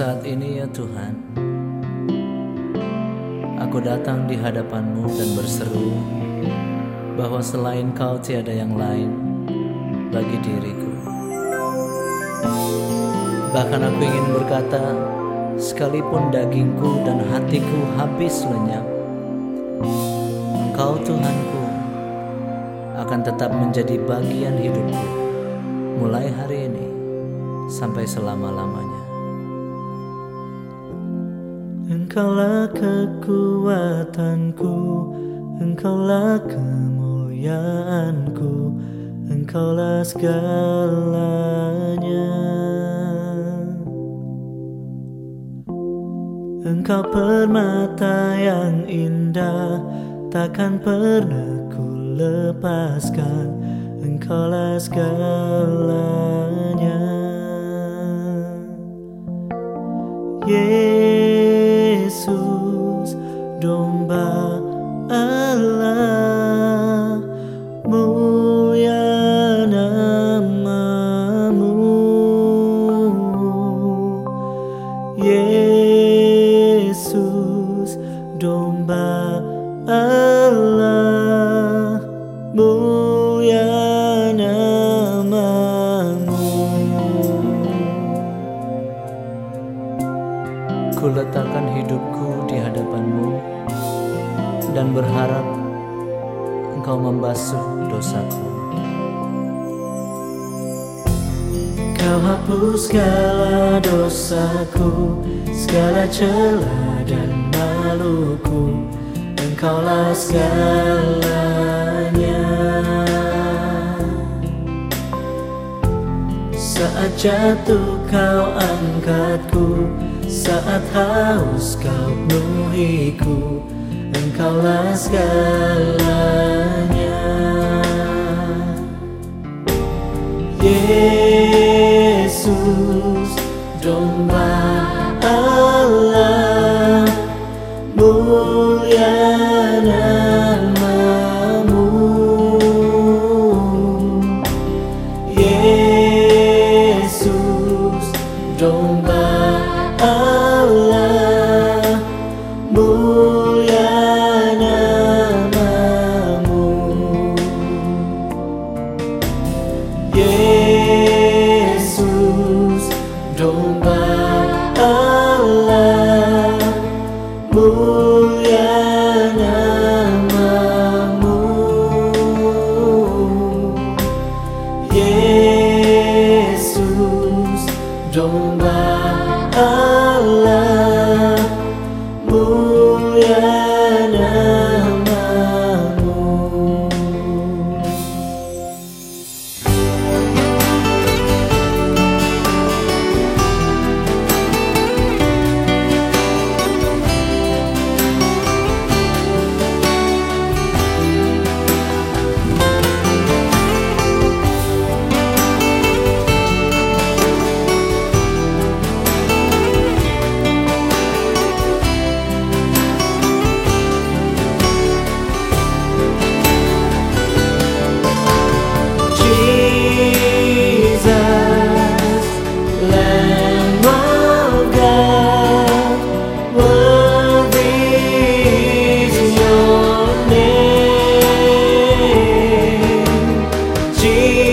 saat ini ya Tuhan, aku datang di hadapan-Mu dan berseru bahwa selain Kau tiada yang lain bagi diriku. Bahkan aku ingin berkata, sekalipun dagingku dan hatiku habis lenyap, Engkau Tuhanku akan tetap menjadi bagian hidupku mulai hari ini sampai selama-lamanya. Engkaulah kekuatanku, Engkaulah kemuliaanku, Engkaulah segalanya. Engkau permata yang indah, takkan pernah ku lepaskan, Engkaulah segalanya. Yesus, domba Allah, mulia nama-Mu. Yesus, domba Allah, mulia nama-Mu. Ku letakkan hidupku di hadapan-Mu dan berharap Engkau membasuh dosaku. Kau hapus segala dosaku, segala celah dan maluku, Engkaulah segalanya. Saat jatuh Kau angkatku, saat haus Kau penuhiku, Engkaulah segalanya. Yesus, domba Allah, mulia nama-Mu. Yesus, domba Allah, mulia nama-Mu. Yesus, domba Allah, mulia nama-Mu. Yesus, domba Allah, mulia nama-Mu. Jesus.